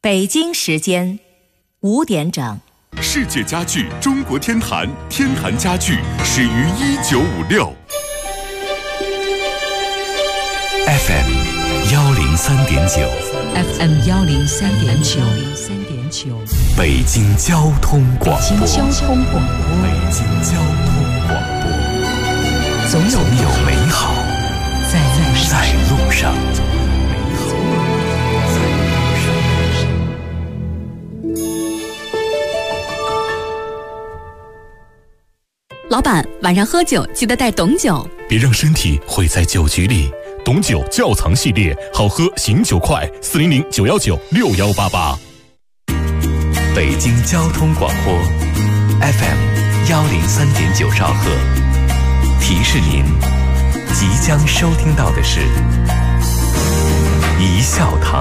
北京时间5点整。 世界家具中国天坛，天坛家具始于1956。FM 103.9 FM 103.9 北京交通广播。 北京交通广播。 北京交通广播。总有美好在路上。 老板，晚上喝酒记得带董酒， 别让身体毁在酒局里。董酒窖藏系列，好喝醒酒快，400-919-6188。北京交通广播 FM 103.9兆赫，提示您即将收听到的是一笑堂。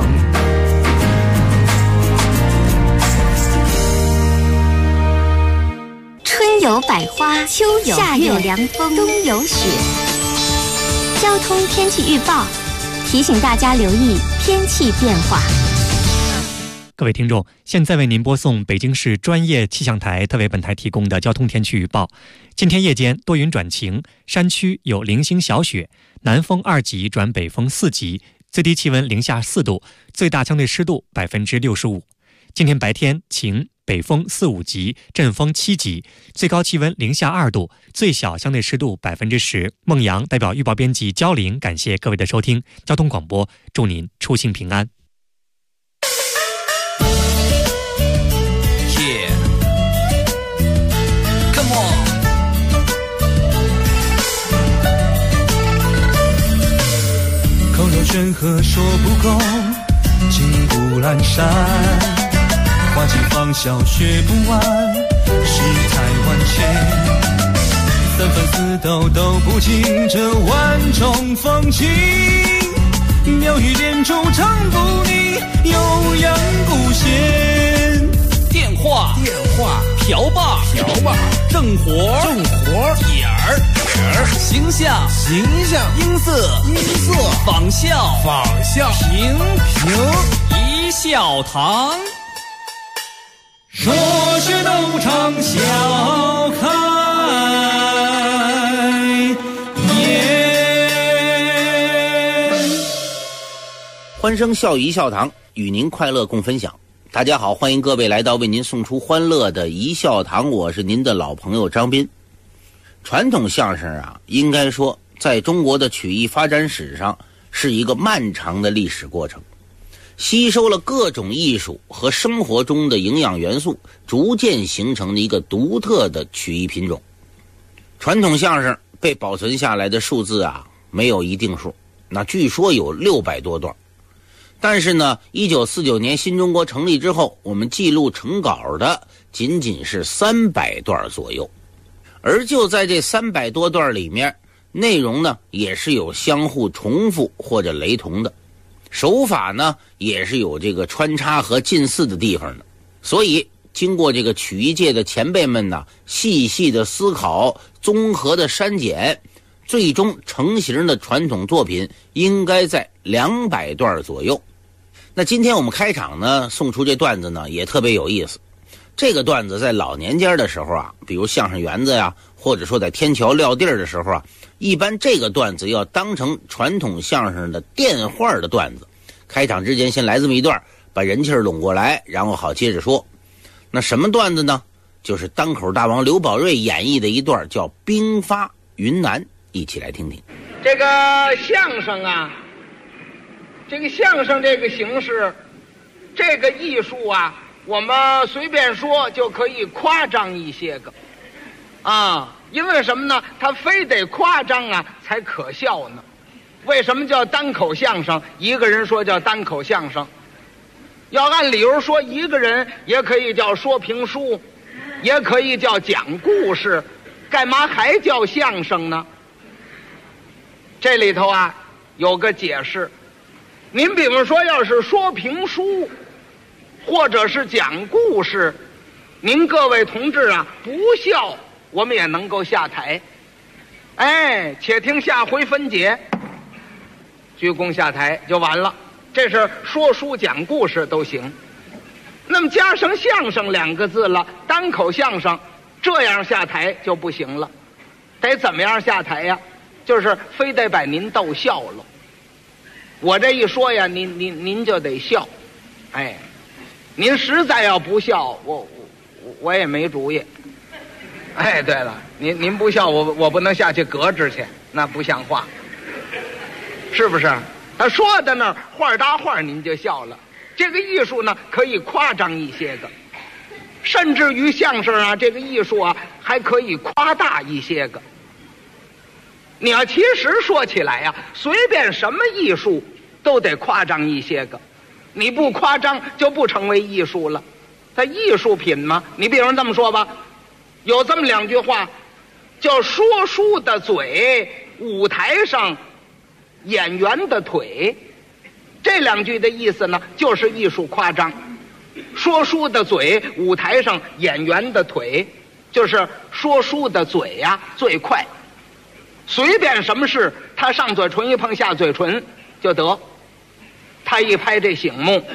春有百花，秋有夏有凉风，冬有雪。交通天气预报提醒大家留意天气变化。 各位听众，现在为您播送北京市专业气象台特为本台提供的交通天气预报。今天夜间多云转晴，山区有零星小雪，南风2级转北风4级，最低气温零下4度，最大相对湿度65%。今天白天晴，北风4、5级，阵风7级，最高气温零下2度，最小相对湿度10%。孟阳代表预报编辑焦玲，感谢各位的收听。交通广播，祝您出行平安。 口若悬河说不够，情不阑珊。花季芳笑学不完，世态万千。三分四斗斗不尽这万种风情。妙语连珠唱不腻，悠扬古弦。 电话瓢把正活点儿形象音色仿效评一笑堂。 说学逗唱笑开颜。 欢声笑语一笑堂，与您快乐共分享。大家好，欢迎各位来到为您送出欢乐的一笑堂，我是您的老朋友张斌。传统相声啊，应该说在中国的曲艺发展史上是一个漫长的历史过程，吸收了各种艺术和生活中的营养元素，逐渐形成了一个独特的曲艺品种。传统相声被保存下来的数字啊，没有一定数，那据说有600多段。但是呢，1949年新中国成立之后，我们记录成稿的仅仅是300段左右。而就在这300多段里面，内容呢也是有相互重复或者雷同的，手法呢也是有这个穿插和近似的地方的。所以经过这个曲艺界的前辈们呢细细的思考，综合的删减，最终成型的传统作品应该在200段左右。那今天我们开场呢送出这段子呢也特别有意思。这个段子在老年间的时候啊，比如相声园子呀，或者说在天桥撂地儿的时候啊，一般这个段子要当成传统相声的电话的段子。开场之前先来这么一段，把人气拢过来，然后好接着说。那什么段子呢？就是单口大王刘宝瑞演绎的一段叫《兵发云南》，一起来听听。 这个相声啊，这个相声这个形式，这个艺术啊，我们随便说就可以夸张一些个啊，因为什么呢？他非得夸张啊才可笑呢。为什么叫单口相声？一个人说叫单口相声，要按理由说一个人也可以叫说评书，也可以叫讲故事，干嘛还叫相声呢？这里头啊有个解释。您比方说要是说评书或者是讲故事，您各位同志啊不笑我们也能够下台。哎，且听下回分解，鞠躬下台就完了。这是说书讲故事都行。 那么加上相声2个字了，单口相声，这样下台就不行了，得怎么样下台呀？就是非得把您逗笑了。我这一说呀，您就得笑，哎，您实在要不笑，我也没主意。哎，对了，您不笑，我不能下去革职去，那不像话，是不是？他说的那儿话搭话，您就笑了。这个艺术呢，可以夸张一些个，甚至于相声啊，这个艺术啊，还可以夸大一些个。你要其实说起来呀，随便什么艺术都得夸张一些个，你不夸张就不成为艺术了。它艺术品嘛，你比如这么说吧，有这么2句话，叫说书的嘴，舞台上演员的腿。这2句的意思呢，就是艺术夸张。说书的嘴，舞台上演员的腿，就是说书的嘴呀最快，随便什么事，他上嘴唇一碰下嘴唇就得，他一拍这醒目。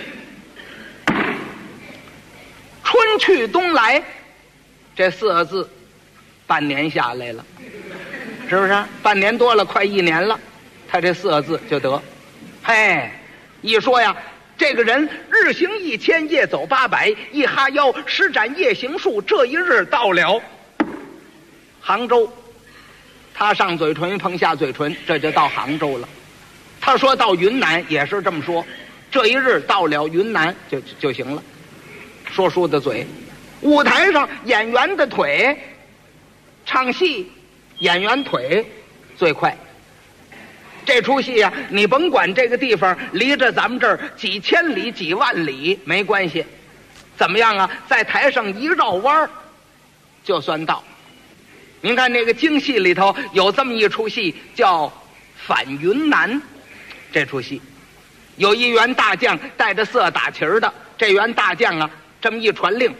春去冬来，这4个字，半年下来了，是不是？半年多了，快1年了，他这4个字就得。嘿，一说呀，这个人日行1000，夜走800，一哈腰，施展夜行术，这一日到了杭州。他上嘴唇碰下嘴唇，这就到杭州了。他说到云南也是这么说，这一日到了云南就行了。说书的嘴，舞台上演员的腿，唱戏演员腿最快。这出戏啊，你甭管这个地方离着咱们这儿几千里几万里没关系，怎么样啊，在台上一绕弯就算到。您看那个京戏里头有这么一出戏叫反云南，这出戏有一员大将带着色打旗的，这员大将啊这么一传令，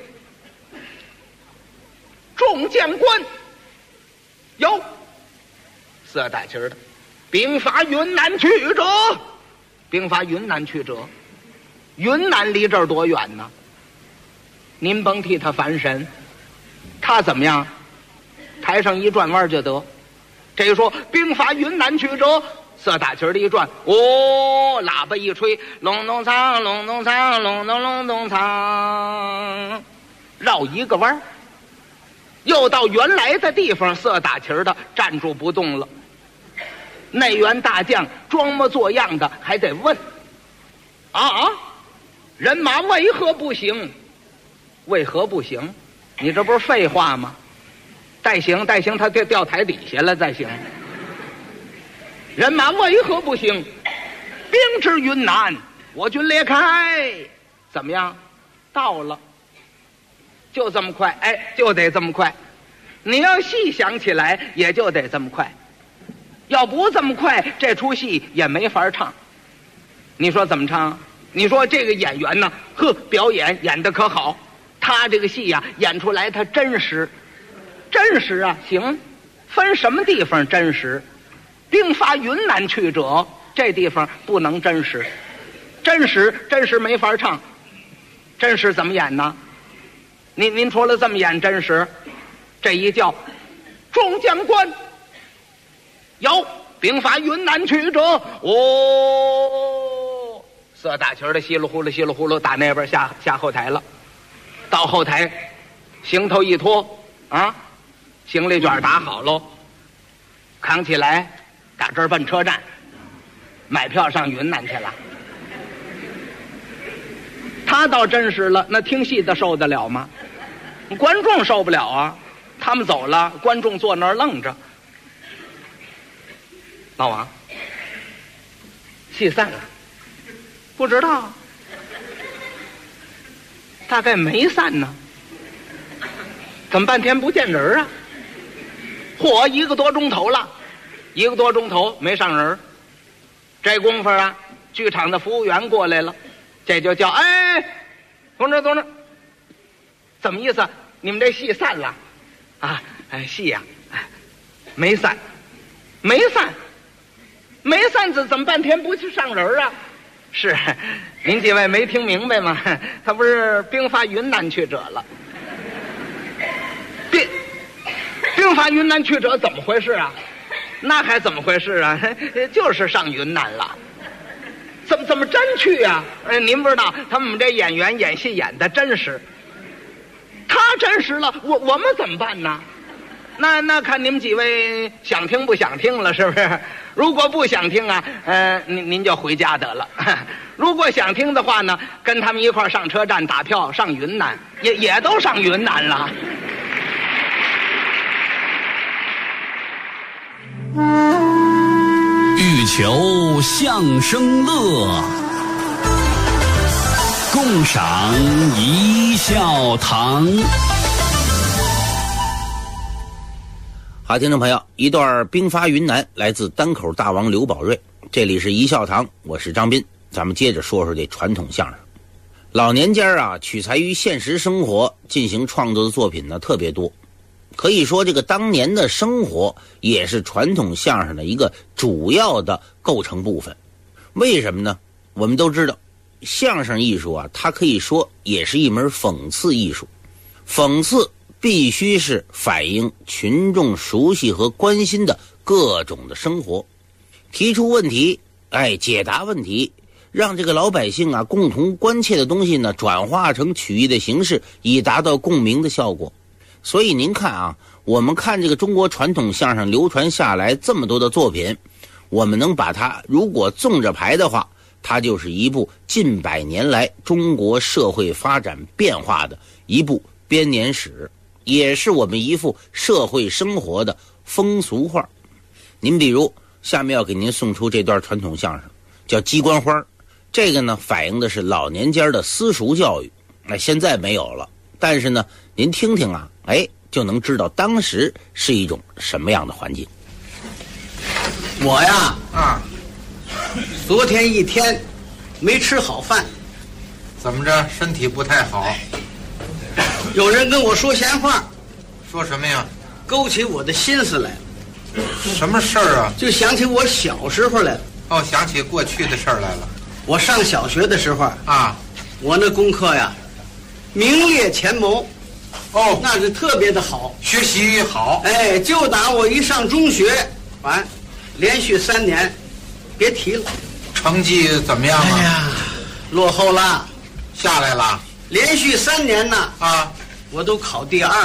众将官有色打旗的，兵发云南去者，兵发云南去者。云南离这儿多远呢？您甭替他烦神，他怎么样？台上一转弯就得。这一说兵发云南去者，色打旗的一转，哦，喇叭一吹，隆咚锵，隆咚锵，隆咚隆咚锵，绕一个弯，又到原来的地方，色打旗的站住不动了。那员大将装模作样的还得问：啊，人马为何不行？为何不行？你这不是废话吗？再行，他掉台底下了，再行。人马为何不行？兵至云南，我军列开。怎么样？到了。就这么快，哎，就得这么快。你要细想起来，也就得这么快。要不这么快，这出戏也没法唱。你说怎么唱？你说这个演员呢，表演演得可好，他这个戏呀，演出来他真实。真实啊，行，分什么地方真实？兵发云南去者，这地方不能真实。真实没法唱。真实怎么演呢？您除了这么演真实，这一叫众将官有兵发云南去者，哦，色大旗的稀里呼噜打那边下后台了。到后台行头一脱啊，行李卷打好喽，扛起来打这儿奔车站，买票上云南去了。他倒真实了，那听戏的受得了吗？观众受不了啊，他们走了，观众坐那儿愣着。老王，戏散了，不知道，大概没散呢。怎么半天不见人啊？嚯，1个多钟头了，1个多钟头没上人。这功夫啊，剧场的服务员过来了，这就叫哎，同志，怎么意思？你们这戏散了啊？哎，戏呀，哎，没散，怎么半天不去上人啊？ 是，您几位没听明白吗？他不是兵发云南去者了。兵发云南去者怎么回事啊？那还怎么回事啊？就是上云南了。怎么真去啊？您不知道，他们这演员演戏演的真实。他真实了，我们怎么办呢？那看你们几位想听不想听了，是不是？如果不想听啊，您就回家得了。如果想听的话呢，跟他们一块上车站打票上云南，也都上云南了。 欲求相声乐，共赏一笑堂。 好，听众朋友，一段兵发云南来自单口大王刘宝瑞，这里是一笑堂，我是张斌。咱们接着说说这传统相声。老年间啊，取材于现实生活进行创作的作品呢特别多，可以说这个当年的生活也是传统相声的一个主要的构成部分。为什么呢？我们都知道相声艺术啊，它可以说也是一门讽刺艺术。讽刺必须是反映群众熟悉和关心的各种的生活，提出问题，解答问题，让这个老百姓啊共同关切的东西呢转化成曲艺的形式，以达到共鸣的效果。所以您看啊，我们看这个中国传统相声流传下来这么多的作品，我们能把它如果纵着排的话，它就是一部近百年来中国社会发展变化的一部编年史，也是我们一幅社会生活的风俗画。您比如下面要给您送出这段传统相声叫《鸡冠花》，这个呢反映的是老年间的私塾教育，现在没有了，但是呢您听听啊，就能知道当时是一种什么样的环境。 我呀昨天一天没吃好饭。 怎么着？身体不太好？ 有人跟我说闲话。 说什么呀？ 勾起我的心思来了。 什么事儿啊？ 就想起我小时候来了。 哦，想起过去的事儿来了。 我上小学的时候啊， 我那功课呀名列前茅。 哦， 那是特别的好， 学习好。 就打我一上中学完，连续3年别提了。 成绩怎么样啊？ 落后了， 下来了。 连续3年呢我都考第2。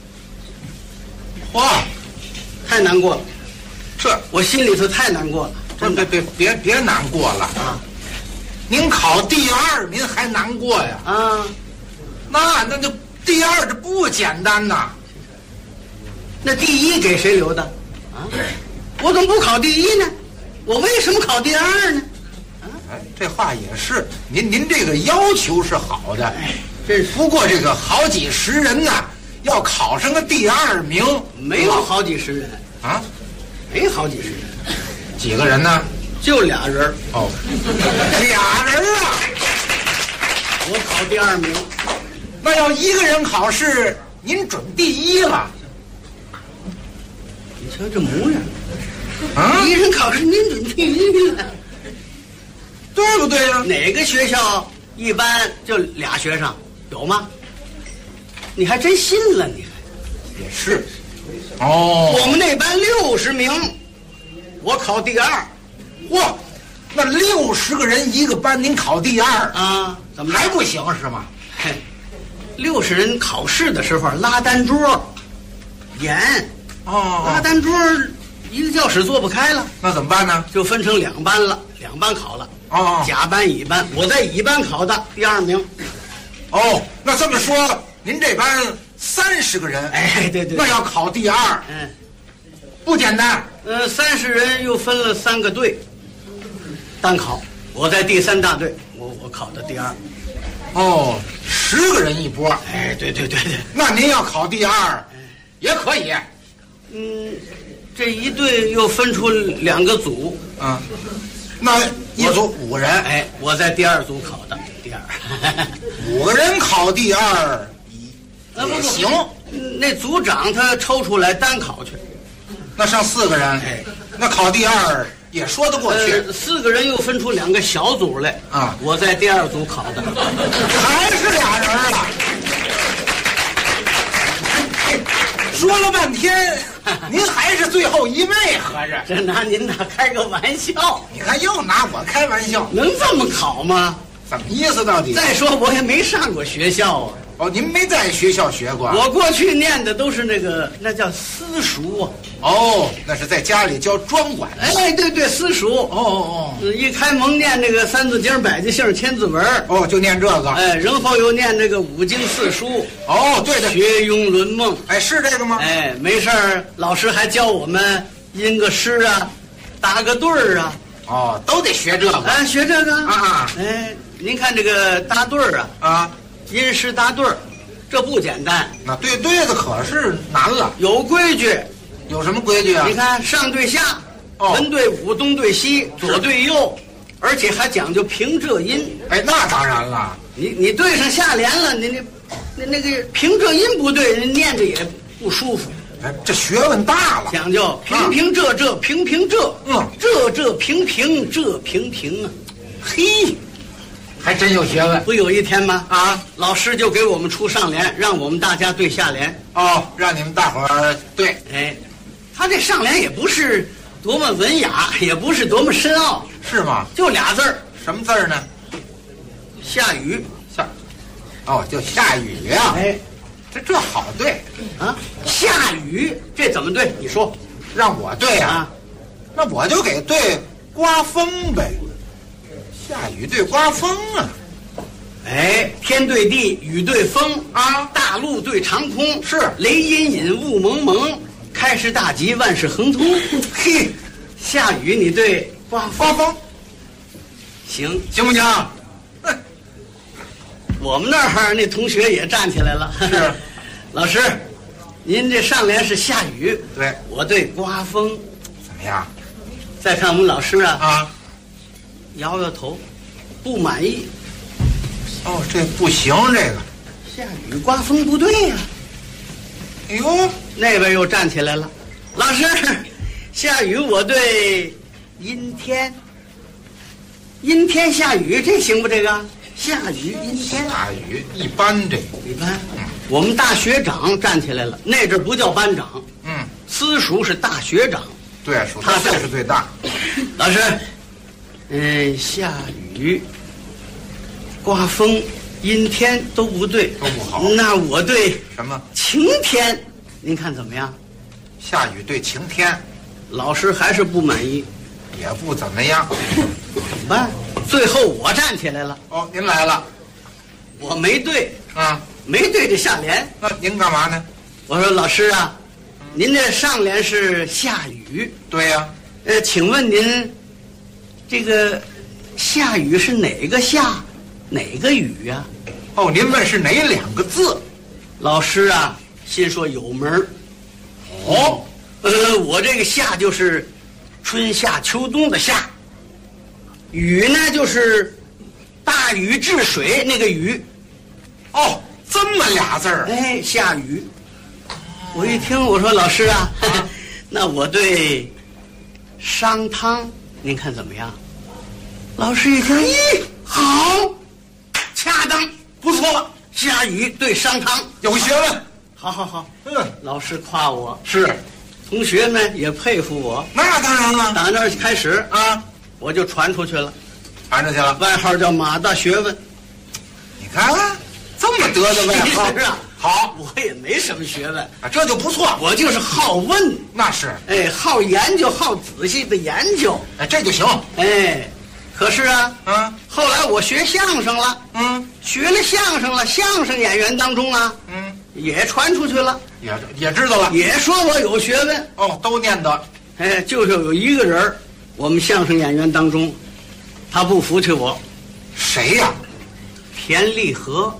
哇， 太难过了，这我心里头太难过了。 别难过了啊！您考第2，您还难过呀？那就第2这不简单呐。 那第1给谁留的我怎么不考第1呢？我为什么考第2呢？ 这话也是，您这个要求是好的，不过这个好几十人呐，要考上个第2名， 没有好几十人啊， 没好几十人。 几个人呢？ 就俩人。 哦，俩人啊！ 我考第2名。 那要一个人考试，您准第1了。 你瞧这模样，一人考试您准第1了， 对不对呀？ 哪个学校一般就俩学生有吗？你还真信了，你也是。哦， 我们那班60名，我考第2。 嚯，那60个人一个班，您考第2 啊？怎么还不行是吗 ？60人考试的时候拉单桌，严拉单桌，一个教室坐不开了， 那怎么办呢？ 就分成2班了，2班考了。甲班乙班，我在乙班考的第2名。 那这么说，您这班30个人， 对， 那要考第2，不简单。 30人又分了3个队，单考，我在第3大队，我考的第2。 10个人一波。 对。 那您要考第2，也可以。 这一队又分出2个组那一组5个人。 我在第2组考的第 2。5个人考第2也行。 那组长他抽出来单考去。 那剩4个人，那考第2 也说得过去。 4个人又分出2个小组来啊， 我在第2组考的， 还是俩人啊。说了半天，您还是最后一位，合着这拿您那开个玩笑。 你看又拿我开玩笑， 能这么考吗？ 怎么意思到底？ 再说我也没上过学校啊。 哦，您没在学校学过？ 我过去念的都是那叫私塾啊。 哦，那是在家里教专管。 哎，对，私塾。 哦， 一开蒙念那个三字经、百家姓、千字文。 哦，就念这个。 哎，然后又念这个5经4书。 哦，对， 学庸论梦。 哎，是这个吗？ 哎，没事儿，老师还教我们吟个诗啊，打个对儿啊。 哦，都得学这个。 哎，学这个啊。 哎，您看这个搭对儿啊， 吟诗搭对儿，这不简单。 那对子可是难了， 有规矩。 有什么规矩啊？ 你看上对下，文对武，东对西，左对右，而且还讲究平仄音。 哎，那当然了。 你对上下联了，你那个平仄音不对，人念着也不舒服。 哎，这学问大了， 讲究平平仄仄，平平仄，仄平平，仄平平啊。 嘿，还真有学问。 不有一天吗？啊，老师就给我们出上联，让我们大家对下联。 哦，让你们大伙儿对。 哎，他这上联也不是多么文雅，也不是多么深奥， 是吗？ 就俩字儿。 什么字儿呢？ 下雨。 哦，就下雨呀。 哎， 这好对啊。下雨这怎么对？你说， 让我对啊？那我就给对刮风呗。下雨对刮风啊。 哎，天对地，雨对风啊， 大陆对长空， 是雷隐隐，雾蒙蒙，开市大吉，万事亨通。嘿，下雨你对刮风， 行不行？ 我们那儿那同学也站起来了。 是， 老师，您这上联是下雨， 对， 我对刮风， 怎么样？ 再看我们老师啊，摇摇头，不满意。 哦，这不行，这个下雨刮风不对呀。 哎呦， 那边又站起来了，老师，下雨我对阴天，阴天下雨这行不？这个下雨阴天， 下雨一般，这个一般。我们大学长站起来了，那阵不叫班长，私塾是大学长， 对，他岁数最大。 老师，下雨、刮风、阴天都不对， 都不好。 那我对什么？ 晴天，您看怎么样？ 下雨对晴天， 老师还是不满意， 也不怎么样。 怎么办？最后我站起来了。 哦，您来了， 我没对啊， 没对这下联。 那您干嘛呢？ 我说老师啊，您这上联是下雨， 对呀。 请问您这个下雨是哪个下，哪个雨呀？ 哦，您问是哪2个字？ 老师啊，心说有门儿。 哦， 我这个夏就是春夏秋冬的夏，雨呢就是大禹治水那个禹。 哦，这么俩字儿。 哎，下雨。我一听，我说老师啊，那我对商汤，您看怎么样？老师一听，咦，好，恰当，不错。下雨对商汤， 有学问。 好，老师夸我， 是， 同学们也佩服我。 那当然了。 打那儿开始啊， 我就传出去了，外号叫马大学问。 你看，这么得的外号啊。 好， 我也没什么学问啊，这就不错。 我就是好问， 那是， 好研究，好仔细的研究， 这就行。 可是啊，后来我学相声了，学了相声了，相声演员当中啊，也传出去了， 也知道了， 也说我有学问。 哦，都念得。 就是有一个人，我们相声演员当中，他不服气我。 谁呀？ 田立和。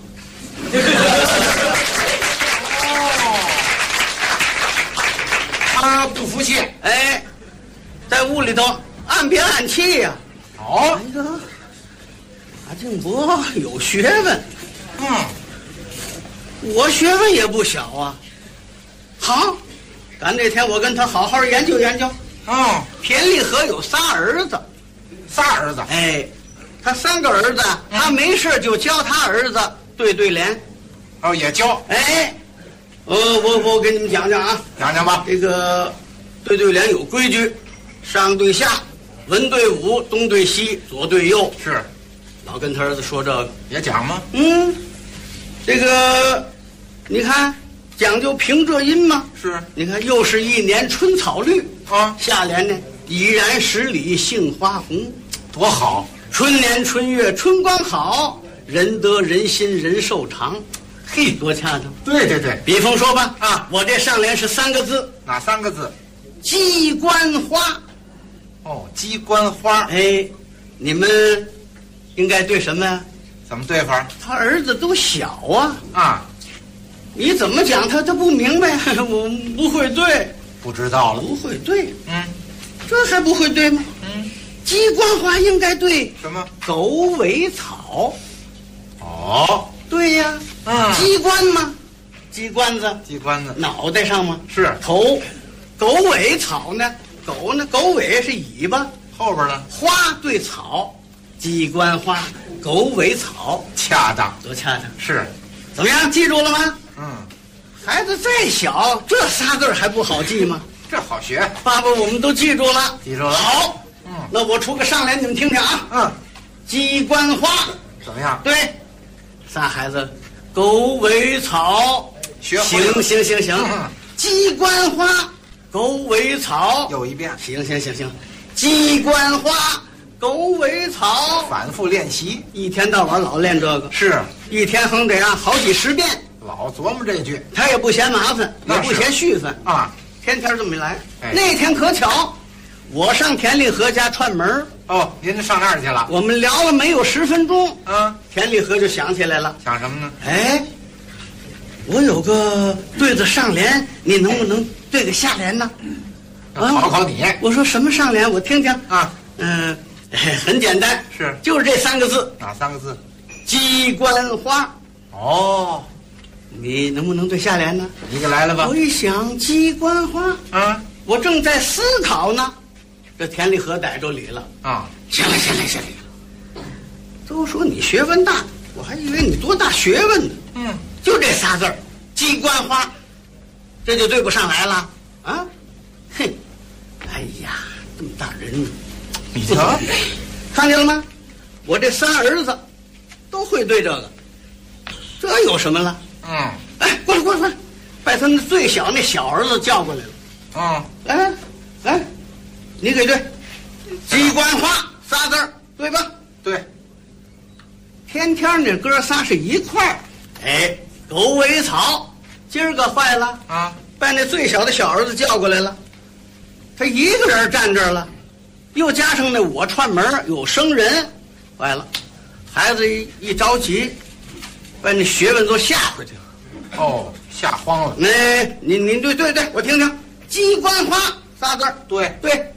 他不服气， 在屋里头暗憋暗气呀。 哦， 那个马静博有学问，我学问也不小啊。好，赶这天我跟他好好研究研究。 哦， 田立和有仨儿子。 仨儿子？ 哎，他3个儿子，他没事就教他儿子对对联。 哦，也教。 哎，我给你们讲讲啊， 讲讲吧。 这个对对联有规矩，上对下，文对武，东对西，左对右。 是。 老跟他儿子说这个。 也讲吗？ 这个你看讲究平仄音嘛。 是。 你看又是一年春草绿啊， 下联呢已然10里杏花红， 多好！ 春年春月春光好，人得人心人寿长。嘿，多恰当！ 对对对， 比方说吧，啊，我这上联是3个字， 哪3个字？ 鸡冠花。 哦，鸡冠花。 哎，你们应该对什么呀？ 怎么对法？ 他儿子都小啊。 啊， 你怎么讲他不明白？我不会对。 不知道了。 不会对。这还不会对吗？鸡冠花应该对什么？ 狗尾草。 哦， 对呀。鸡冠吗？鸡冠子。 鸡冠子。 脑袋上吗？ 是。 头。狗尾草呢？狗呢？狗尾是尾巴。 后边呢？ 花对草。鸡冠花，狗尾草， 恰当， 多恰当！ 是， 怎么样？记住了吗？ 孩子再小，这仨字还不好记吗？ 这好学。 爸爸，我们都记住了， 记住了。 好，那我出个上联，你们听听啊。鸡冠花怎么样？ 对，仨孩子，狗尾草， 学会。 行。鸡冠花，狗尾草， 又一遍。 行。鸡冠花，狗尾草， 反复练习， 一天到晚老练这个， 是一天横得呀好几10遍。 老琢磨这句， 他也不嫌麻烦，也不嫌续分啊， 天天这么来。那天可巧，我上田立和家串门。 哦，您上那儿去了？ 我们聊了没有10分钟， 田立和就想起来了， 想什么呢？ 哎，我有个对子上联，你能不能对个下联呢？ 考考你。 我说什么上联？我听听啊。 很简单， 是就是这3个字。 哪3个字？ 鸡冠花。 哦， 你能不能对下联呢？ 你给来了吧。 我一想，鸡冠花，我正在思考呢，这田立和逮着理了啊！ 行了，都说你学问大，我还以为你多大学问呢。就这仨字儿，鸡冠花，这就对不上来了啊！哼，哎呀，这么大人， 你瞧， 看见了吗？我这3儿子都会对这个，这有什么了？哎，过来，把他那最小那小儿子叫过来了。来，你给对，鸡冠花仨字儿，对吧？ 对。 天那哥仨是一块儿，哎，狗尾草，今儿个坏了啊！ 把那最小的小儿子叫过来了，他一个人站这儿了，又加上那我串门有生人，坏了，孩子一着急，把那学问都吓回去了。 哦，吓慌了。 那您对，我听听，鸡冠花仨字儿， 对，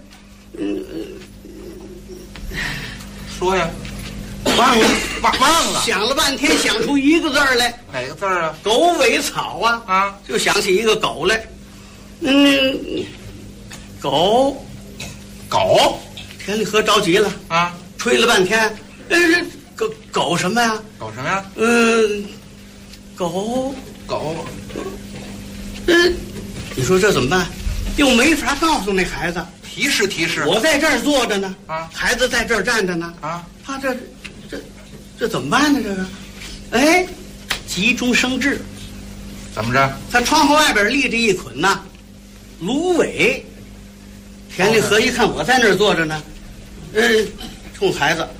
说呀， 忘了， 想了半天想出一个字儿来， 哪个字儿啊？ 狗尾草啊，就想起一个狗来，狗，田立和着急了啊， 吹了半天，狗什么呀？ 狗什么呀？ 狗， 你说这怎么办？ 又没法告诉那孩子。 提示。 我在这儿坐着呢，孩子在这儿站着呢，他这怎么办呢？这个，哎，急中生智。 怎么着？ 他窗户外边立着一捆芦苇。田立和一看我在那儿坐着呢，冲孩子，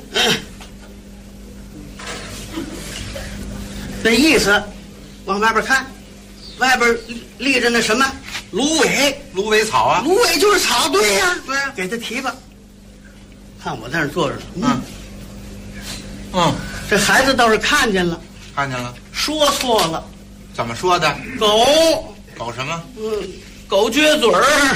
这意思，往外边看，外边立着那什么芦苇草啊， 芦苇就是草，对呀， 对， 给他提吧。看我在那儿坐着呢，这孩子倒是看见了，说错了， 怎么说的？狗什么？ 狗撅嘴儿。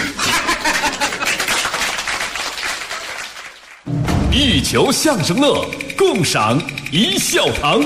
一球相声乐，共赏一笑堂。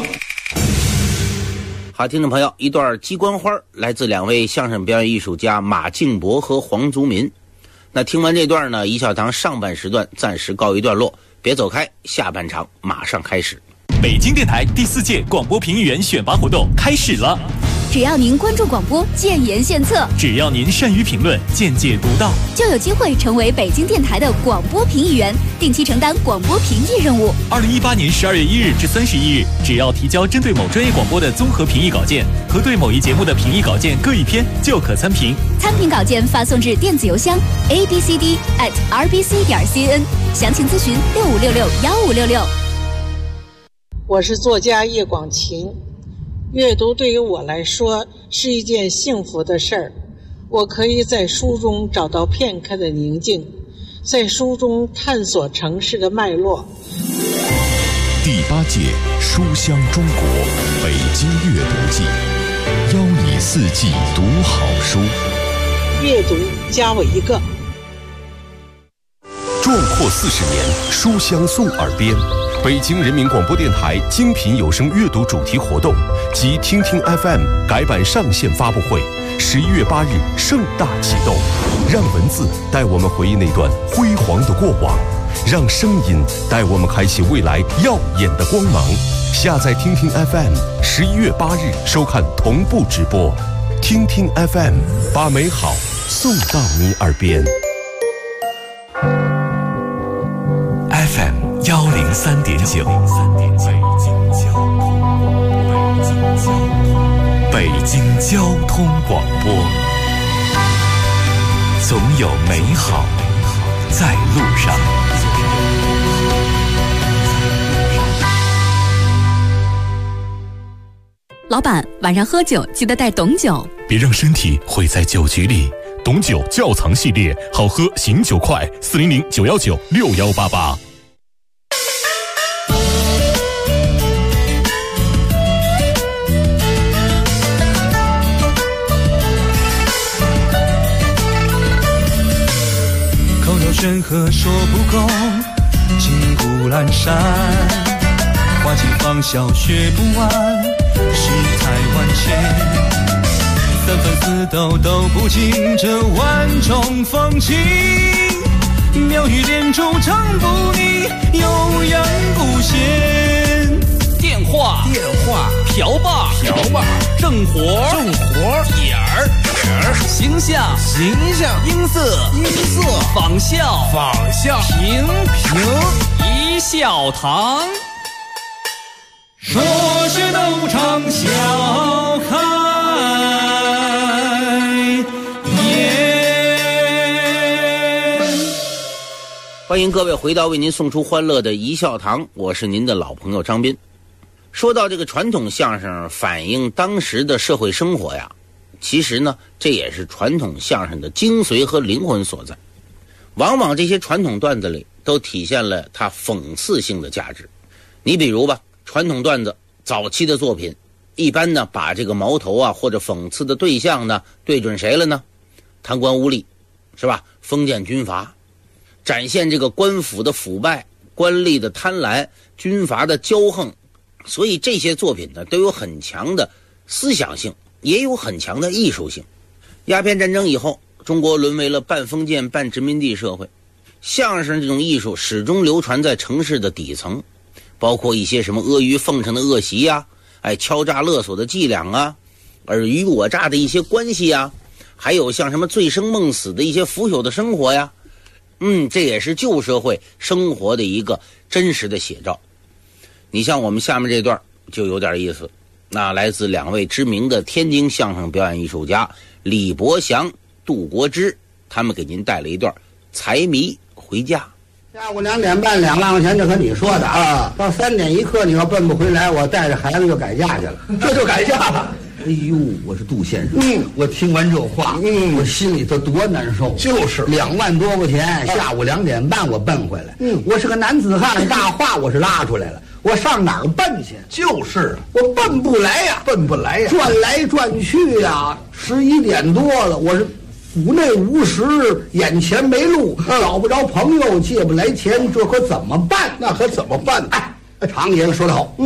好，听众朋友，一段鸡冠花来自2位相声表演艺术家马敬博和黄族民。 那听完这段呢，一笑堂上半时段暂时告一段落，别走开，下半场马上开始。 北京电台第4届广播评议员选拔活动开始了。 只要您关注广播，建言献策； 只要您善于评论，见解独到， 就有机会成为北京电台的广播评议员，定期承担广播评议任务。 2018年12月1日至31日，只要提交针对某专业广播的综合评议稿件和对某一节目的评议稿件各1篇，就可参评。 参评稿件发送至电子邮箱 abcd@rbc.cn， 详情咨询65661566。 我是作家叶广晴。阅读对于我来说是一件幸福的事儿，我可以在书中找到片刻的宁静，在书中探索城市的脉络。 第8届书香中国北京阅读季，邀你4季读好书。 阅读加我一个。 壮阔40年，书香送耳边。北京人民广播电台精品有声阅读主题活动及听听 FM 改版上线发布会，11月8日盛大启动。让文字带我们回忆那段辉煌的过往，让声音带我们开启未来耀眼的光芒。下载听听 FM，11月8日收看同步直播。听听 FM， 把美好送到你耳边。 FM 103.9，北京交通广播，总有美好在路上。 老板，晚上喝酒记得带董酒， 别让身体毁在酒局里。董酒窖藏系列，好喝醒酒快，400-919-6188。 口若悬河说不够，金谷阑珊，花季芳笑学不完，世态万千。3分4斗斗不尽这万种风情，妙语连珠唱不腻，悠扬不闲。 电话瓢把正活点儿形象音色仿效评一笑堂。 说是斗场笑开欢迎各位回到为您送出欢乐的一笑堂，我是您的老朋友张斌。说到这个传统相声反映当时的社会生活呀，其实呢，这也是传统相声的精髓和灵魂所在。往往这些传统段子里都体现了它讽刺性的价值。你比如吧，传统段子早期的作品，一般呢把这个矛头啊或者讽刺的对象呢对准谁了呢？贪官污吏，是吧？封建军阀，展现这个官府的腐败、官吏的贪婪、军阀的骄横。所以这些作品呢都有很强的思想性，也有很强的艺术性。鸦片战争以后，中国沦为了半封建半殖民地社会，相声这种艺术始终流传在城市的底层，包括一些什么阿谀奉承的恶习呀，敲诈勒索的伎俩啊，尔虞我诈的一些关系呀，还有像什么醉生梦死的一些腐朽的生活呀。这也是旧社会生活的一个真实的写照。你像我们下面这段就有点意思，那来自2位知名的天津相声表演艺术家李伯祥、杜国之，他们给您带了一段财迷回家。 下午2点半2万块钱，这和你说的啊。到3点1刻你要奔不回来，我带着孩子就改嫁去了。这就改嫁了。 哎呦，我是杜先生。我听完这话，我心里头多难受。 就是 2万多块钱，下午2点半我奔回来。我是个男子汉，大话我是拉出来了。我上哪儿奔去？ 就是我奔不来呀，转来转去呀，11点多了，我是府内无食，眼前没路，找不着朋友，借不来钱，这可怎么办？ 那可怎么办呢？ 常爷子说得好，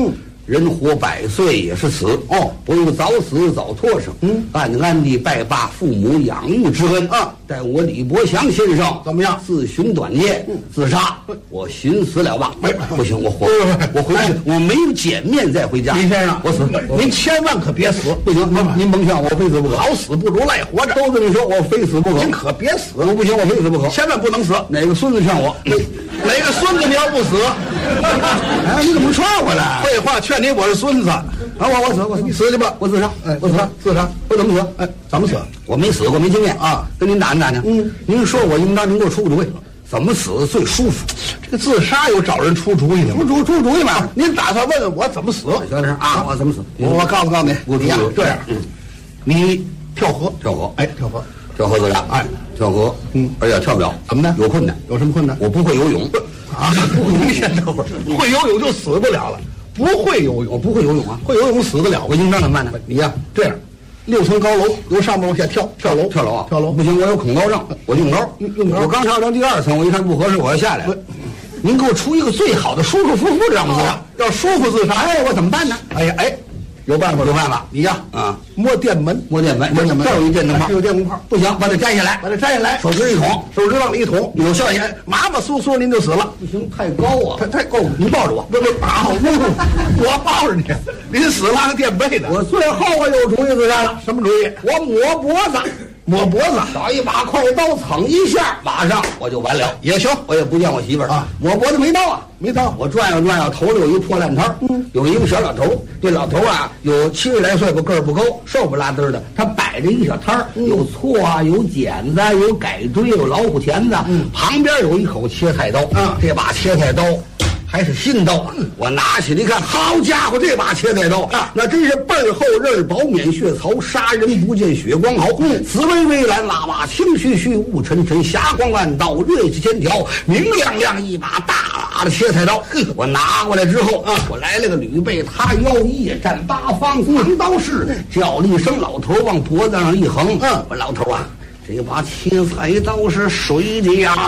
人活100岁也是死哦，不用早死早脱生。暗暗地拜罢父母养育之恩啊！待我李伯祥先生怎么样？自寻短见，自杀，我寻死了吧？不行，我活，我回去，我没有见面再回家。 李先生， 我死， 您千万可别死！ 不行，您甭劝我非死不可， 好死不如赖活着。 都这么说，我非死不可。 您可别死！ 我不行，我非死不可， 千万不能死。 哪个孙子劝我？ 哪个孙子你要不死？ 哎，你怎么劝我了？ 废话，劝你我是孙子。啊，我死，你死去吧， 我自杀。哎，我自杀，我怎么死？ 哎，怎么死？ 我没死过，没经验啊。跟您打听打听。您说我应当能给我出个主意，怎么死最舒服？ 这个自杀有找人出主意的吗？ 出主意嘛。 您打算问问我怎么死？ 行啊，我怎么死？ 我告诉你， 你呀， 这样，你跳河，哎，跳河自杀，哎，跳河，而且跳不了， 怎么呢？ 有困难， 有什么困难？ 我不会游泳啊！您先等会儿，会游泳就死不了了。不会游泳， 我不会游泳啊！ 会游泳死得了， 我应当怎么办呢？ 你呀，这样，6层高楼，由上面往下跳楼啊！跳楼不行，我有恐高症，我用高。我刚跳到第2层，我一看不合适，我要下来了。您给我出一个最好的舒舒服服的让我自杀， 要舒服自杀， 哎，我怎么办呢？ 哎呀，哎，有办法，你呀，摸电门， 这有一电灯泡， 有电灯泡， 不行，把它摘下来，手指一捅， 手指往里一捅， 有效验， 麻酥酥您就死了。 不行，太高啊， 太高， 您抱着我， 不，我抱着你，您死拉个垫背的。 我最后我有主意自杀了， 什么主意？ 我抹脖子，找一把快刀，蹭一下，马上我就完了。 也行， 我也不见我媳妇儿啊，抹脖子没刀啊，我转悠，头里有一破烂摊有一个小老头，这老头啊有70来岁吧，个儿不高，瘦不拉嘚的，他摆着一个小摊有锉啊，有剪子，有改锥，有老虎钳子，旁边有一口切菜刀，这把切菜刀还是新刀，我拿起来一看，好家伙，这把切菜刀那真是背后刃薄免血槽，杀人不见血光毫，紫薇薇蓝喇叭，青须须，雾沉沉，霞光暗道，锐气千条，明亮亮一把大的切菜刀。我拿过来之后我来了个吕背他腰，夜战八方，藏刀式，叫了一声，老头往脖子上一横，我老头啊，这把切菜刀是水的呀。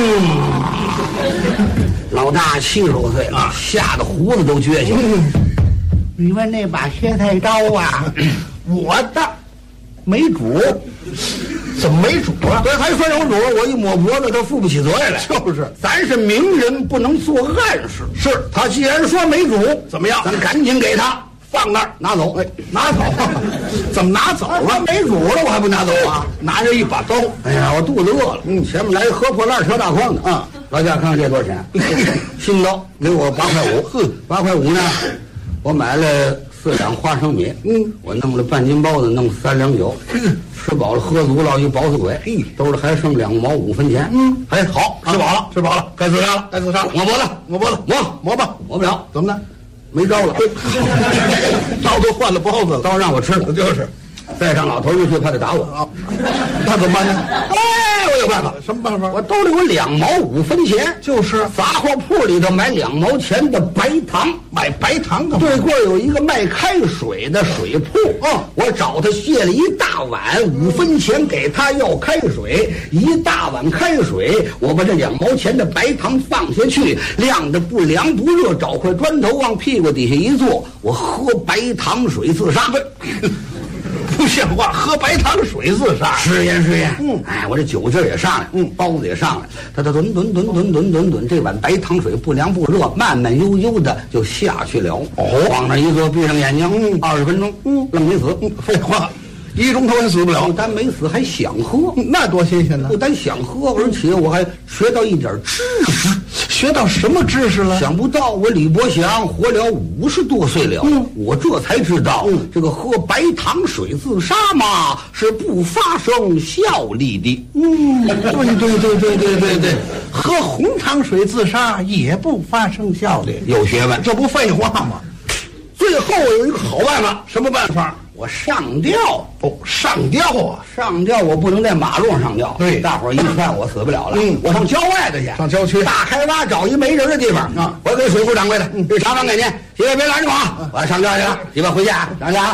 老大70多岁了，吓得胡子都撅起来。你问那把切菜刀啊， 我的没主，怎么没主啊？ 对，还说有主，我一抹脖子，他负不起责任来。 就是， 咱是明人，不能做暗事。 是他既然说没主， 怎么样？ 咱赶紧给他放那儿，拿走。 哎，拿走？怎么拿走啊？ 没主了，我还不拿走啊？ 拿着一把刀。 哎呀，我肚子饿了。前面来一喝破烂扯大筐的老家看看这多少钱？新刀给我8块5。8块5呢，我买了4两花生米。我弄了半斤包子，弄3两酒。吃饱了喝足了，一饱死鬼。兜里还剩2毛5分钱。 哎，好，吃饱了，该自杀了。 抹脖子， 抹吧， 抹不了， 怎么呢？ 没招了， 刀都换了包子了， 刀让我吃了， 就是。 再上老头就去，怕他打我啊，那怎么办呢？ 哎，我有办法。 什么办法？ 我兜里有2毛5分钱， 就是杂货铺里头买2毛钱的白糖， 买白糖干嘛？ 对过有一个卖开水的水铺，我找他借了一大碗5分钱给他要开水，一大碗开水，我把这2毛钱的白糖放下去，晾的不凉不热，找块砖头往屁股底下一坐，我喝白糖水自杀。 不像话，喝白糖水自杀， 是言。哎，我这酒劲儿也上来，包子也上来，他吨，这碗白糖水不凉不热，慢慢悠悠的就下去了。往那一坐，闭上眼睛，20分钟，愣没死。 废话，1钟头也死不了。 不但没死，还想喝， 那多新鲜呢！ 不但想喝，而且我还学到一点知识。 学到什么知识了？ 想不到我李伯祥活了50多岁了，我这才知道，这个喝白糖水自杀嘛，是不发生效力的。 对，喝红糖水自杀也不发生效力， 有学问， 这不废话吗？ 最后我有一个好办法， 什么办法？ 我上吊哦，上吊啊！ 上吊我不能在马路上上吊， 对， 大伙儿一劝我死不了了。我上郊外的去， 上郊区大开挖找一没人的地方啊！我给水库掌柜的，这查房给您，媳妇别拦着我啊！我要上吊去了，媳妇回家，上吊，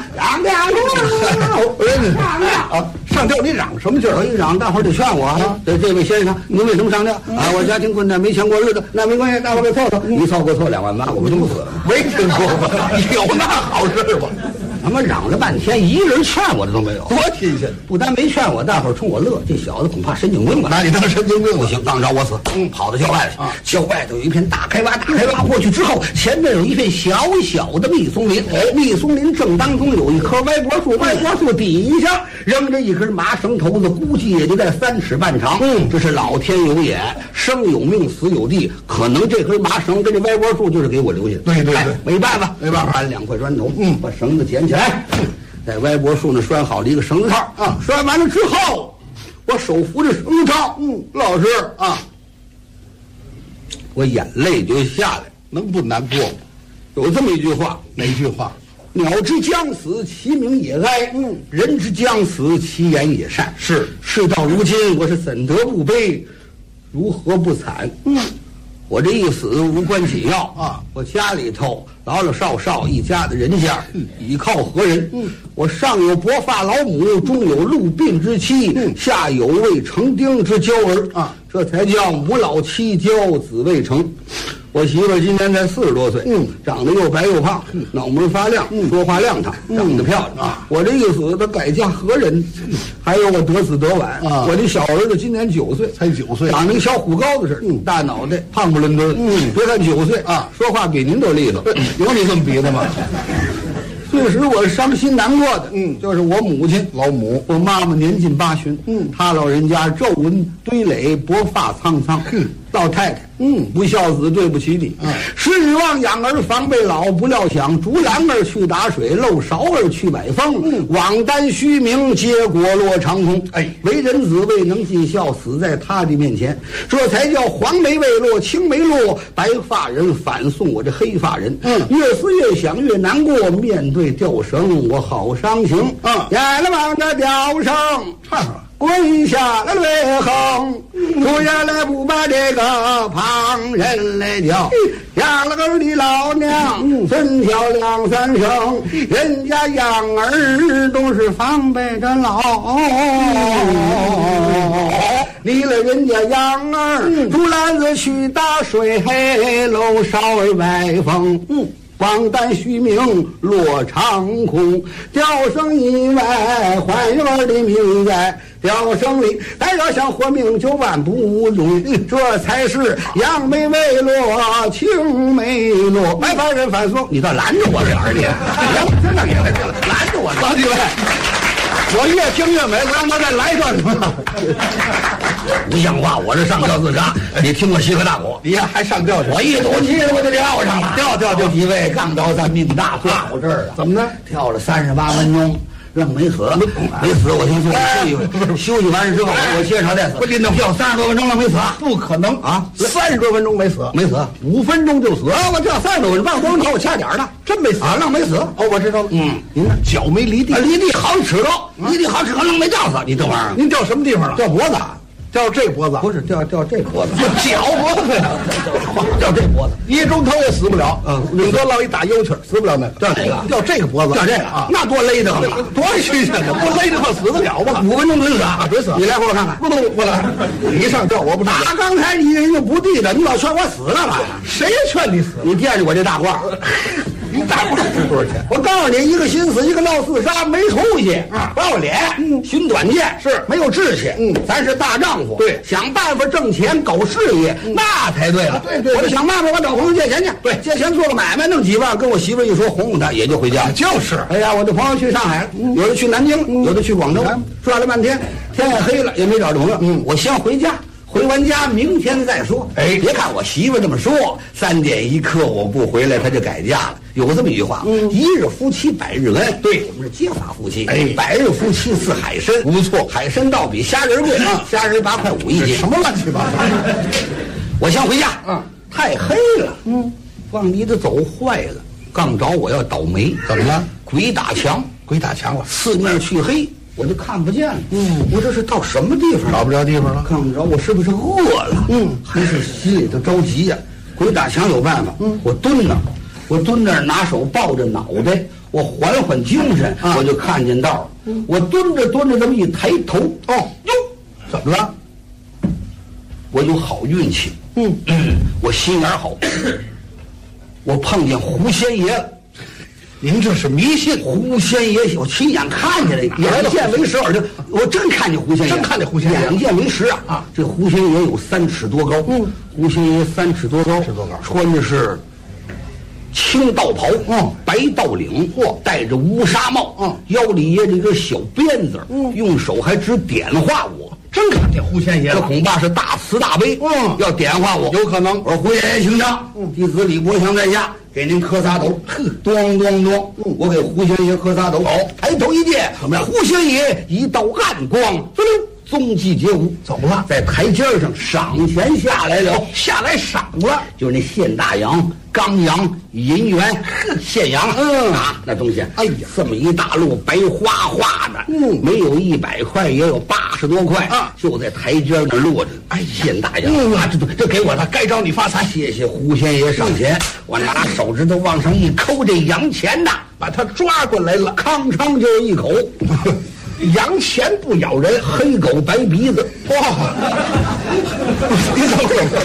上吊你嚷什么劲儿？ 我一嚷，大伙儿得劝我啊！这位先生，您为什么上吊啊？我家庭困难，没钱过日子，那没关系，大伙儿给凑凑，一凑给我凑2万8，我不就不死了？ 没听说过，有那好事吗？ 他妈嚷了半天，一个人劝我的都没有， 多新鲜！ 不但没劝我，大伙儿冲我乐，这小子恐怕神经病吧？ 拿你当神经病不行，当着我死。跑到郊外去，郊外头有一片大开挖，过去之后，前面有一片小小的密松林，密松林正当中有一棵歪脖树，歪脖树底下扔着一根麻绳头子，估计也就在3尺半长。这是老天有眼，生有命，死有地，可能这根麻绳跟这歪脖树就是给我留下的。 对， 没办法，搬2块砖头，把绳子捡起来，在歪脖树那拴好了一个绳子套啊。拴完了之后，我手扶着绳子套，老师啊，我眼泪就下来， 能不难过吗？ 有这么一句话， 哪句话？ 鸟之将死，其鸣也哀；人之将死，其言也善。 是， 事到如今，我是怎得不悲，如何不惨？我这一死无关紧要啊！我家里头老老少少一家的人家，倚靠何人？我上有薄发老母，中有禄病之妻，下有未成丁之娇儿啊！这才叫母老妻娇，子未成。我媳妇今年才40多岁，长得又白又胖，脑门发亮，说话亮堂，长得漂亮啊！我这一死，她改嫁何人？还有我得子得晚啊！我这小儿子今年9岁， 才9岁， 长得跟小虎羔子似的，大脑袋，胖不伦敦。别看9岁啊，说话比您都利索。 有你这么比的吗？ 最使我伤心难过的，就是我母亲老母， 我妈妈年近80旬，她老人家皱纹堆垒，薄发苍苍，老太太，不孝子，对不起你，是指望养儿防备老，不料想竹篮儿去打水，漏勺儿去买风，枉担虚名，结果落长空。为人子未能尽孝，死在他的面前，这才叫黄梅未落，青梅落，白发人反送我这黑发人。越思越想越难过，面对吊绳我好伤情。眼了望着吊绳， 唱上。 跪下了泪横，出下来不把这个旁人来叫，养了个的老娘，孙挑2、3声，人家养儿都是防备着老，离了人家养儿，竹篮子去打水，漏勺儿外风。枉担虚名落长空，吊绳以外，还原的命在吊绳里。但要想活命，就万不容易。这才是杨梅未落，青梅落。白发人反送，你倒拦着我点儿你！真的给拦着我！ 老几位，我越听越美，让他再来一段什么？ 不像话！我这上吊自杀，你听我稀和大鼓， 你呀还上吊去？ 我一赌气我就跳上了，跳几位杠着咱命大，挂我这儿了。 怎么呢？ 跳了38分钟，愣没死，没死。我先休息完了之后，我接着再死。 不，跳 30多分钟愣没死， 不可能啊 ！30多分钟没死 ，5分钟就死。我跳30多分钟，半个钟头我掐点了， 真没死啊，愣没死。 哦，我知道了。您呢？脚没离地， 离地好几尺高，离地好几尺高，愣没吊死。你这玩意儿， 您吊什么地方了？ 吊脖子。 吊这脖子不是吊这脖子， 脚脖子呀， 吊这脖子 ，1钟头也死不了。顶多落一打腰气儿，死不了那吊哪个？ 吊这个脖子， 吊这个啊，那多勒得慌啊， 多新鲜的，不勒得慌死得了吗 ？5分钟准死啊， 准死！ 你来给我看看， 不来，你上吊我不上。 刚才你人就不地的，你老劝我死干嘛呀？ 谁劝你死？ 你惦记我这大褂。 你大褂值多少钱？ 我告诉你，一个心死，一个闹自杀，没出息啊，不要脸，寻短见， 是没有志气。咱是大丈夫， 对， 想办法挣钱搞事业，那才对了。 对， 我就想办法，我找朋友借钱去， 对， 借钱做个买卖，弄几万，跟我媳妇一说，哄哄她，也就回家。 就是， 哎呀，我的朋友去上海了，有的去南京，有的去广州，转了半天，天也黑了，也没找着朋友。我先回家。回完家，明天再说。别看我媳妇这么说，3点1刻我不回来，她就改嫁了。有这么一句话，一日夫妻百日恩。对，我们是结发夫妻。百日夫妻似海参， 不错， 海参倒比虾仁贵啊，虾仁8块5一斤。 什么乱七八糟？ 我先回家。太黑了。往里头走坏了，刚找我要倒霉。 怎么了？ 鬼打墙。 鬼打墙了，四面黢黑，我就看不见了。我这是到什么地方？ 找不着地方了， 看不着，我是不是饿了？还是心里头着急呀？鬼打墙有办法。我蹲那儿，拿手抱着脑袋，我缓缓精神，我就看见道了。我蹲着，这么一抬头，哟，怎么了？我有好运气。我心眼好，我碰见狐仙爷了。 您这是迷信？ 狐仙爷，我亲眼看见了，眼见为实，我真看见狐仙爷，眼见为实啊！这狐仙爷有3尺多高，狐仙爷3尺多高，穿的是青道袍，白道领，戴着乌纱帽，腰里掖着一根小鞭子，用手还指点化我。 真看见狐仙爷了， 这恐怕是大慈大悲，要点化我， 有可能。 我说狐仙爷请上，弟子李伯祥在下，给您磕仨头。咚咚咚，我给狐仙爷磕仨头。抬头一见，怎么样？狐仙爷一道暗光，踪迹皆无， 走了， 在台阶上赏钱下来了， 下来赏了， 就是那现大洋、钢洋、银元、现洋，那东西，哎呀，这么一大摞白花花的，没有100块，也有80多块啊，就在台阶上落着。哎，现大洋，这给我的，该找你发财。谢谢狐仙爷上前，我拿手指头往上一抠，这洋钱呐， 把他抓过来了， 吭哧就一口。 洋钱不咬人， 黑狗白鼻子。 哇！你等会儿，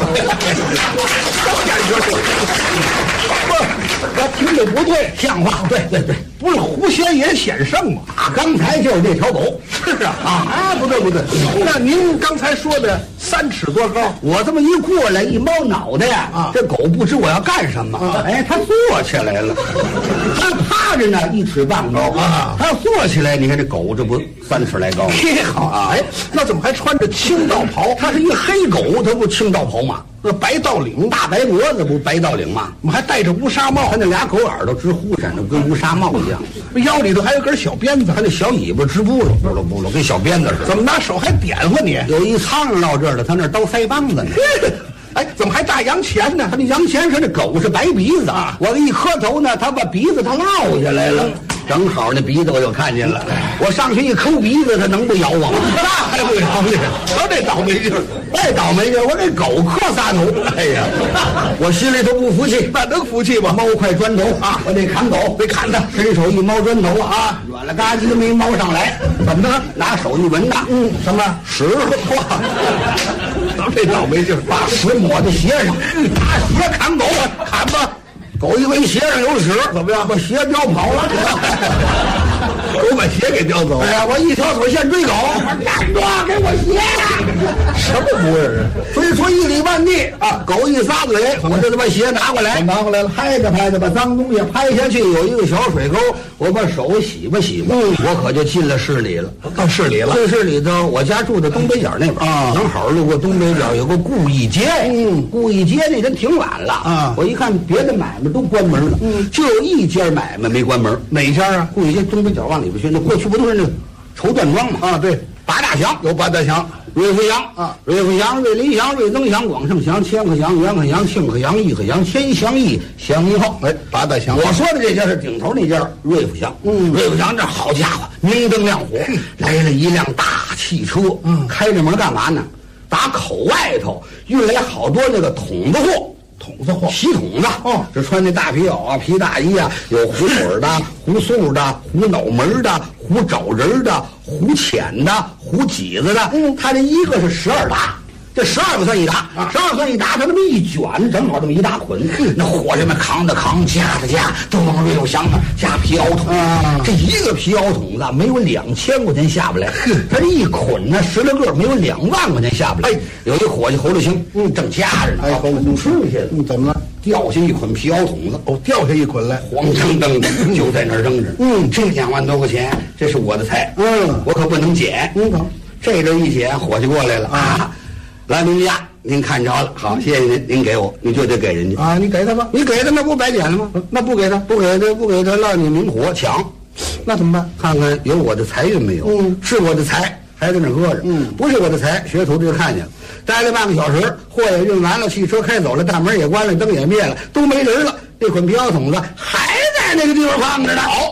我听着不对， 像话。对， 不是狐仙爷显圣吗？ 刚才就是这条狗。 是啊，不对。那您刚才说的3尺多高， 我这么一过来，一猫脑袋呀，这狗不知我要干什么，它坐起来了。它趴着呢，1尺半高啊，它坐起来，你看这狗这不3尺来高吗？ 好啊，那怎么还穿着青道袍？ 它是一黑狗，它不青道袍吗？ 那白道领， 大白脖子不白道领吗？ 我们还戴着乌纱帽， 他那俩狗耳朵直呼闪着，跟乌纱帽一样。 腰里头还有根小鞭子， 他那小尾巴直布噜，跟小鞭子似的。 怎么拿手还点活你？ 有一苍蝇落这儿了，他那叨腮帮子呢。 哎，怎么还大洋钱呢？ 他那洋钱是那狗是白鼻子啊，我一磕头呢，他把鼻子他落下来了。正好那鼻子我就看见了，我上去一抠鼻子，他能不咬我吗？ 那还不咬你？我这倒霉劲儿， 太倒霉劲儿！我这狗磕仨头，哎呀，我心里头不服气， 那能服气吗？ 猫块砖头啊，我得砍狗， 得砍它， 伸手一猫砖头啊，软了嘎叽没猫上来， 怎么的？ 拿手一闻呐， 什么屎？ 哇！这倒霉劲儿， 把屎抹在鞋上，拿鞋砍狗， 砍吧。 狗一闻鞋上有屎， 怎么样？ 把鞋叼跑了， 狗把鞋给叼走。 哎呀，我一条腿线追狗，我站住，给我鞋！ 什么模样啊？ 追出1里半地啊！狗一撒嘴，我这就把鞋拿过来，拍着把脏东西拍下去，有一个小水沟，我把手洗吧，我可就进了市里了。 到市里了？ 这市里头，我家住在东北角那边啊，正好路过东北角有个顾义街，顾义街那天挺晚了啊，我一看别的买卖都关门了，就有一家买卖没关门。 哪家啊？ 顾义街东北角往里边去，那过去不都是那绸缎庄吗？ 啊，对 ，8大祥有8大祥， 瑞福祥啊，瑞福祥、瑞林祥、瑞增祥、广盛祥、千和祥、元和祥、庆和祥、义和祥、千祥义、祥一号。 哎，8大祥。 我说的这家是顶头那家瑞福祥。瑞福祥这好家伙，明灯亮火，来了一辆大汽车，开着门干嘛呢？打口外头运来好多那个筒子货。洗桶的哦，就穿那大皮袄啊、皮大衣啊，有糊腿的、糊素的、糊脑门的、糊爪人的、糊浅的、糊脊子的。他这一个是12打，这12个算一打，12算一打，他那么一卷，正好这么一大捆。那伙计们扛的扛，夹的夹，都往瑞福祥子加皮袄桶。这一个皮袄桶子没有2000块钱下不来，他这一捆呢，10来个没有2万块钱下不来。有一伙计侯立兴，正夹着呢， 哎，侯立兴吃去了， 怎么了？ 掉下一捆皮袄桶子， 掉下一捆来， 黄澄澄的，就在那儿扔着。这2万多块钱，这是我的财，我可不能捡。这阵一捡，伙计过来了啊，来您家，您看着了，好，谢谢您，您给我，你就得给人家啊，你给他吧， 你给他那不白捡了吗？那不给他，不给他，让你明火抢， 那怎么办？ 看看有我的财运没有？是我的财。还在那搁着，不是我的财，学徒就看见了，待了半个小时，货也运完了，汽车开走了，大门也关了，灯也灭了，都没人了，这捆皮袄桶子还在那个地方放着呢。好，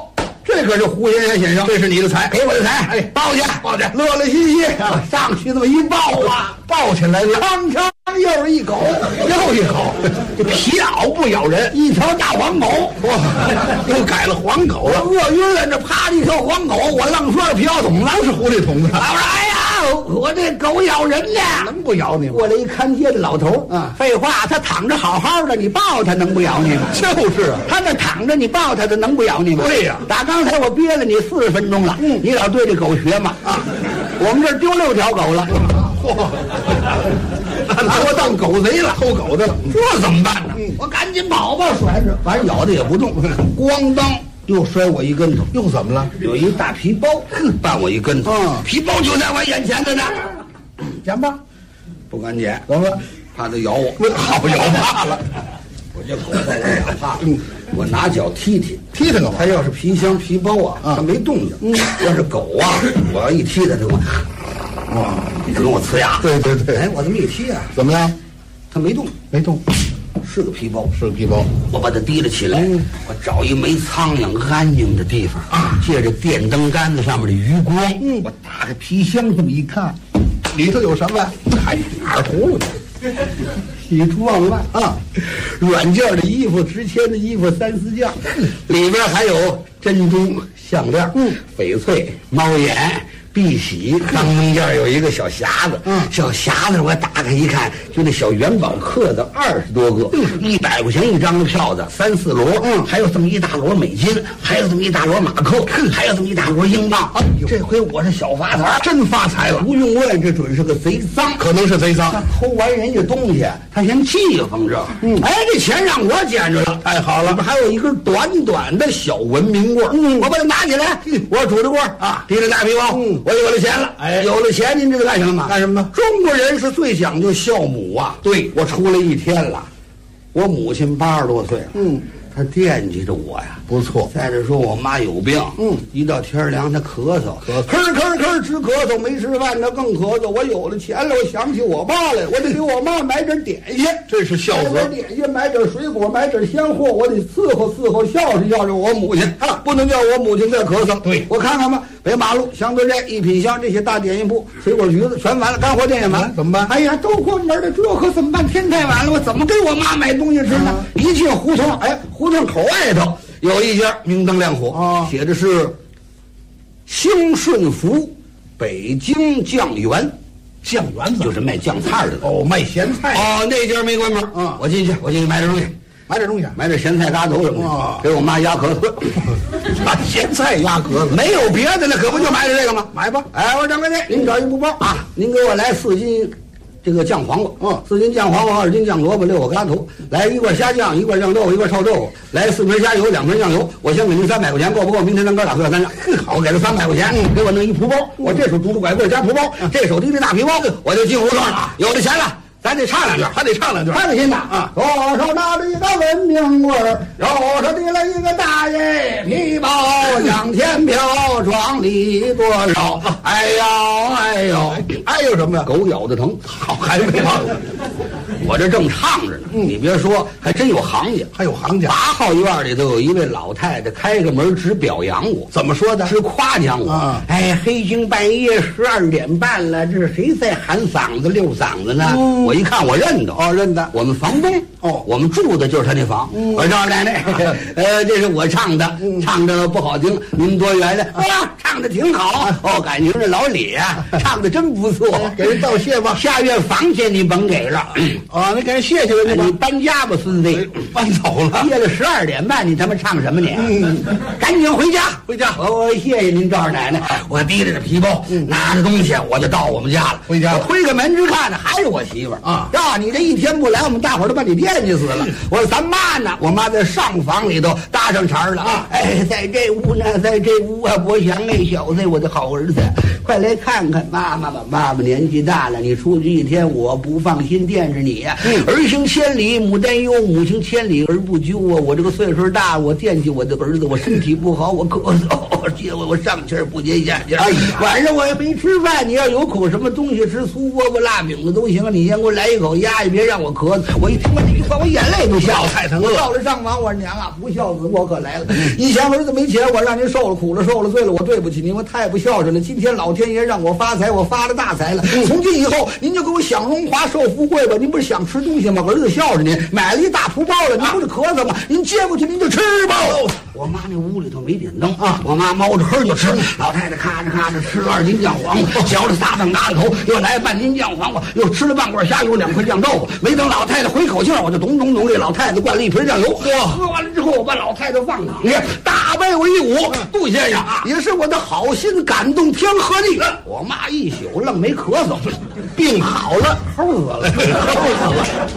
这可是胡先生先生，这是你的财，给我的财，哎，抱去，抱去，乐乐嘻嘻啊，上去这么一抱啊，抱起来，嘡嘡又是一口，又一口，这皮袄不咬人，一条大黄狗，哇，又改了黄狗了，饿晕了，这趴着一条黄狗，我愣说是皮袄筒子，是狐狸筒子。我说哎呀，我这狗咬人呢，能不咬你吗？过来一看街的老头啊，废话，他躺着好好的，你抱他能不咬你吗？就是啊，他那躺着你抱他，他能不咬你吗？对呀，打刚才我憋了你40分钟了，你老对这狗学嘛啊？我们这儿丢6条狗了。拿我当狗贼了，偷狗的了，这怎么办呢？我赶紧跑吧，甩着，反正咬的也不重，咣当又摔我一跟头，又怎么了？有一大皮包，绊我一跟头，皮包就在我眼前的呢，捡吧，不敢捡，怎么？怕它咬我，好咬怕了。我这狗在我咬怕了，我拿脚踢它干嘛？它要是皮箱皮包啊，它没动静；要是狗啊，我要一踢它，它就。哇！你跟我呲牙！对对对！哎，我这么一踢啊，怎么样？它没动，没动，是个皮包，是个皮包。我把它提了起来，我找一没苍蝇、安静的地方啊，借着电灯杆子上面的余光，我打开皮箱这么一看，里头有什么？还哪儿葫芦呢？喜出望外啊！软件的衣服、值钱的衣服3、4件，里边还有珍珠项链、翡翠、猫眼。碧玺当中间有一个小匣子，小匣子我打开一看，就那小元宝刻的20多个，100块钱一张的票子，3、4摞，还有这么一大摞美金，还有这么一大摞马克，还有这么一大摞英镑。这回我是小发财，真发财了！不用问，这准是个贼赃，可能是贼赃。他偷完人家东西，他先气讽这。哎，这钱让我捡着了，太好了！还有一根短短的小文明棍，我把它拿起来，我拄着棍啊，提着大皮包。我有了钱了，哎，有了钱，您知道干什么吗？干什么呢？中国人是最讲究孝母啊。对，我出来1天了，我母亲80多岁了，她惦记着我呀。不错。再者说，我妈有病，一到天凉她咳嗽，咳直咳嗽，没吃饭她更咳嗽。我有了钱了，我想起我妈来，我得给我妈买点点心，这是孝子。买点点心，买点水果，买点鲜货，我得伺候，孝顺我母亲啊，不能叫我母亲再咳嗽。对，我看看吧，北马路、祥德镇、一品香这些大点心铺，水果橘子全完了，干货店也完了，怎么办？哎呀，都关门了，这可怎么办？天太晚了，我怎么给我妈买东西吃呢？一进胡同，哎，胡同口外头有一家明灯亮火，写的是兴顺福北京酱园，酱园就是卖酱菜的哦，卖咸菜哦，那家没关门我进去买点东西。买点咸菜嘎头什么的，给我妈压咳嗽。咸菜压咳嗽，没有别的了，可不就买点这个吗？买吧。哎，我说掌柜的，您找一布包啊，您给我来4斤这个酱黄瓜，4斤酱黄瓜，2斤酱萝卜，6个嘎头，来1罐虾酱，1罐酱豆腐，1罐臭豆腐，来4瓶虾油，2瓶酱油。我先给您300块钱，够不够？明天咱哥俩喝3张。好，我给他300块钱，给我弄一蒲包。我这手拄着拐棍加蒲包，这手提着大皮包，我就进胡同了。有了钱了。咱得唱2句，还得唱2句。还得先打啊！左手拿着一个文明棍儿，右手提了一个大爷皮包，向前飘，庄里多少？哎呦，哎呦什么呀？狗咬的疼，好，还没忘。我这正唱着呢，你别说，还真有行家，还有行家。8号院里头有一位老太太开个门只表扬我，怎么说的？是夸奖我啊！哎，黑更半夜12点半了，这是谁在喊嗓子溜嗓子呢？我一看我认得哦，认得我们房东哦，我们住的就是他那房。我说奶奶，这是我唱的，唱的不好听，您多原谅啊，唱的挺好哦，感情这老李啊，唱的真不错，给人道谢吧。下月房钱你甭给了啊，你给人谢谢人家，你搬家吧，孙子，搬走了。夜了12点半，你他妈唱什么你？赶紧回家，回家。我谢谢您，赵二奶奶。我提着这皮包，拿着东西，我就到我们家了。回家，我推开门之看呢，还是我媳妇儿啊。呀，你这一天不来，我们大伙儿都把你惦记死了。我说咱妈呢？我妈在上房里头搭上茬了啊！哎，在这屋呢，在这屋啊！我想那小子，我的好儿子，快来看看妈妈吧！妈妈年纪大了，你出去一天，我不放心，惦着你你。儿行千里母担忧，母行千里儿不究啊！我这个岁数大，我惦记我的儿子，我身体不好，我咳嗽，接我上气儿不接下气儿。哎呀，晚上我也没吃饭，你要有口什么东西吃，酥饽饽、辣饼子都行，你先给我来一口鸭，别让我咳嗽。我一听我这句话，我眼泪都下。太疼了！到了上房，我说娘啊，不孝子，我可来了。以前儿子没钱，我让您受了苦了，受了罪了，我对不起您，我太不孝顺了。今天老天爷让我发财，我发了大财了。从今以后，您就给我享荣华受富贵吧。您不是想吃东西吗？儿子孝顺您，买了一大铺包了，您不是咳嗽吗？您接过去您就吃吧。我妈那屋里头没点灯啊，我妈猫着黑就吃。老太太咔哧咔哧吃了2斤酱黄瓜，嚼了3瓣大头，又来半斤酱黄瓜，又吃了半罐虾，有2块酱豆腐。没等老太太回口气儿，我就咚咚咚给老太太灌了1瓶酱油。喝完了之后，我把老太太放躺下，大被我一捂。杜先生也是我的好心感动天和地。我妈一宿愣没咳嗽，病好了，齁死了，齁死了。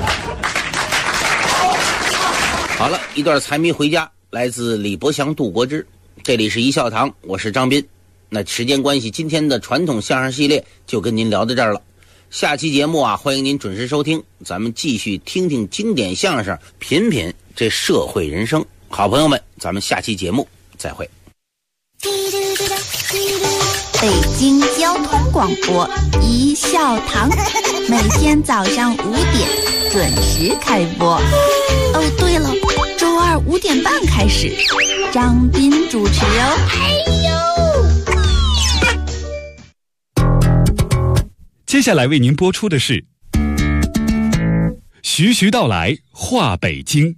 好了，一段财迷回家，来自李伯祥、杜国之。这里是一笑堂，我是张斌。那时间关系，今天的传统相声系列就跟您聊到这儿了。下期节目啊，欢迎您准时收听，咱们继续听听经典相声，品品这社会人生。好朋友们，咱们下期节目再会。 北京交通广播一笑堂，每天早上5点准时开播。哦，对了，周二5点半开始，张斌主持哦。 接下来为您播出的是徐徐道来话北京。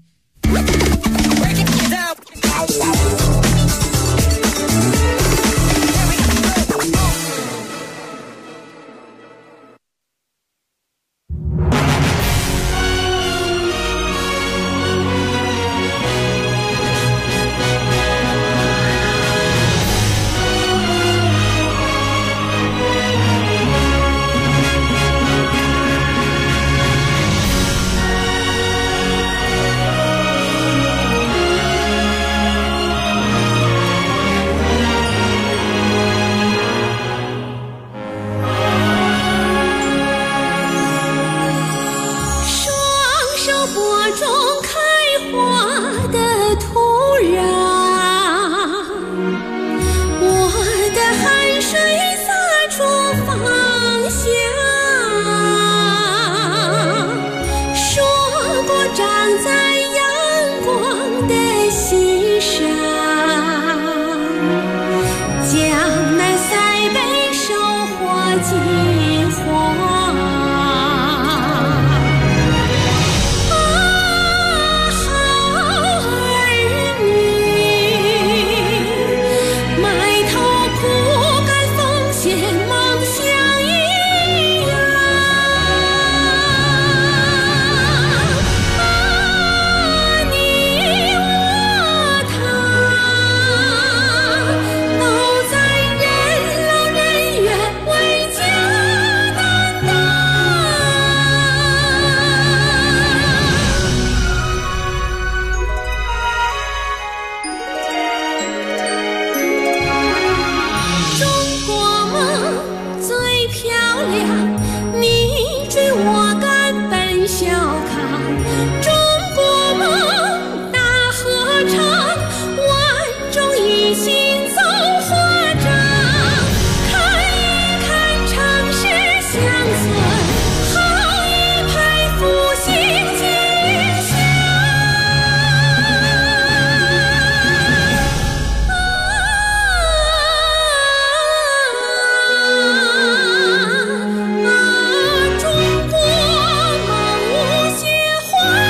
中国梦无邪花。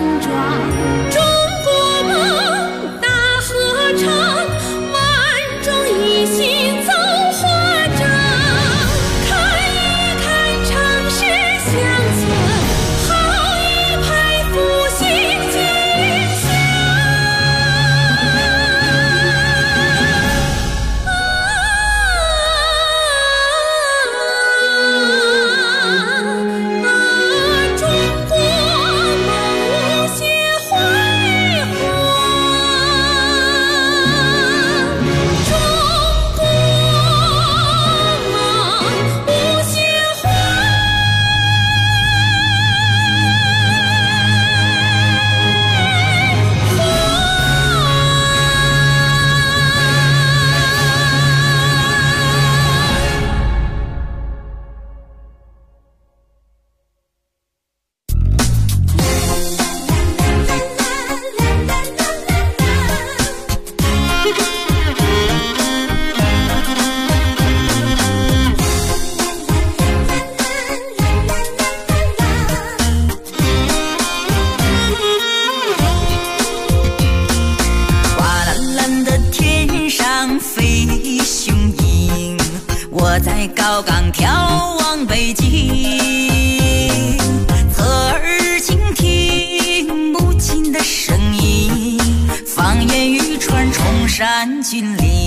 我在高岗眺望北京，侧耳倾听母亲的声音，放眼欲穿崇山峻岭。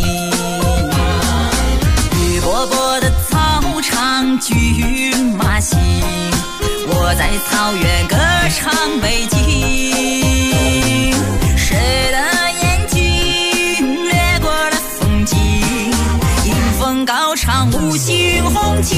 绿波波的草场骏马行，我在草原歌唱北京。谁的眼睛掠过了风景，迎风高唱五星红旗。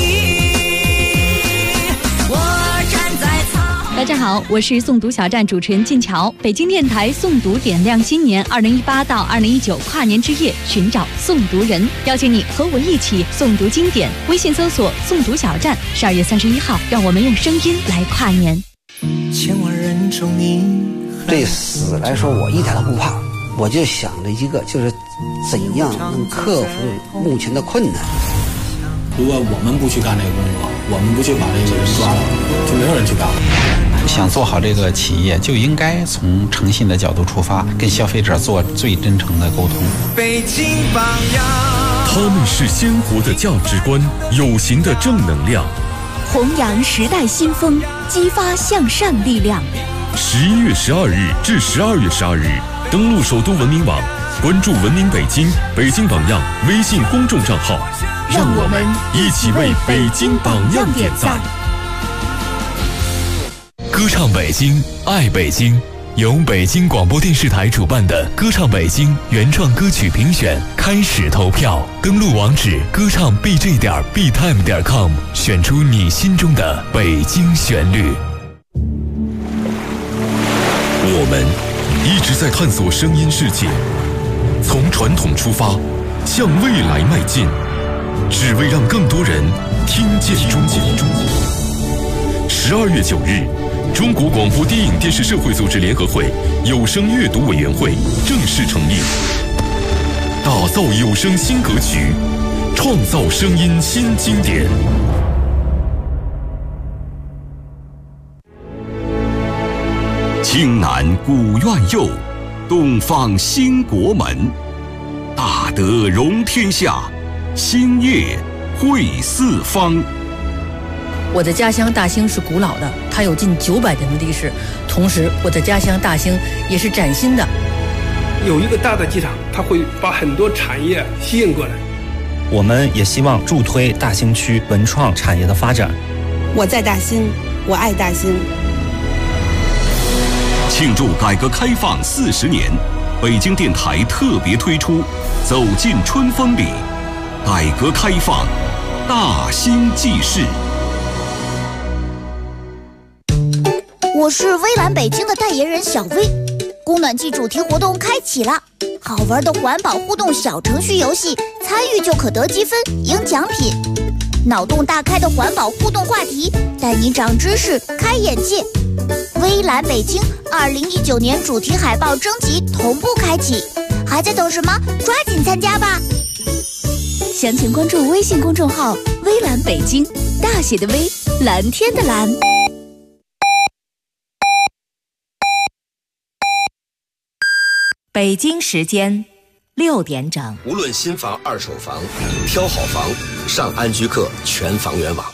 我站在草。 大家好，我是诵读小站主持人晋桥。北京电台诵读点亮新年2018到2019跨年之夜，寻找诵读人，邀请你和我一起诵读经典。微信搜索诵读小站，12月31号，让我们用声音来跨年。 千万人中你。 对死来说，我一点都不怕，我就想着一个，就是怎样能克服目前的困难。 如果我们不去干这个工作，我们不去把这个人抓了，就没有人去干了。 想做好这个企业，就应该从诚信的角度出发，跟消费者做最真诚的沟通。 北京榜样，他们是鲜活的价值观，有形的正能量， 弘扬时代新风，激发向善力量。 11月12日至12月12日，登录首都文明网，关注文明北京、北京榜样微信公众账号， 让我们一起为北京榜样点赞。 歌唱北京，爱北京，由北京广播电视台主办的歌唱北京原创歌曲评选开始投票，登录网址歌唱 bj.btime.com， 选出你心中的北京旋律。 我们一直在探索声音世界，从传统出发，向未来迈进，只为让更多人听见中国。12月9日，中国广播电影电视社会组织联合会有声阅读委员会正式成立，打造有声新格局，创造声音新经典。 青南古院右，东方兴国门。大德容天下，兴业惠四方。 我的家乡大兴是古老的，它有近900年的历史。同时，我的家乡大兴也是崭新的。 有一个大的机场，它会把很多产业吸引过来。 我们也希望助推大兴区文创产业的发展。 我在大兴，我爱大兴。 庆祝改革开放40年，北京电台特别推出《走进春风里》，改革开放，大兴记事。 我是微蓝北京的代言人小薇，供暖季主题活动开启了，好玩的环保互动小程序游戏，参与就可得积分赢奖品。脑洞大开的环保互动话题，带你长知识开眼界。微蓝北京2019年主题海报征集同步开启，还在等什么？抓紧参加吧！ 详情关注微信公众号“微蓝北京”，大写的微，蓝天的蓝。 北京时间6点整。 无论新房、二手房，挑好房，上安居客全房源网。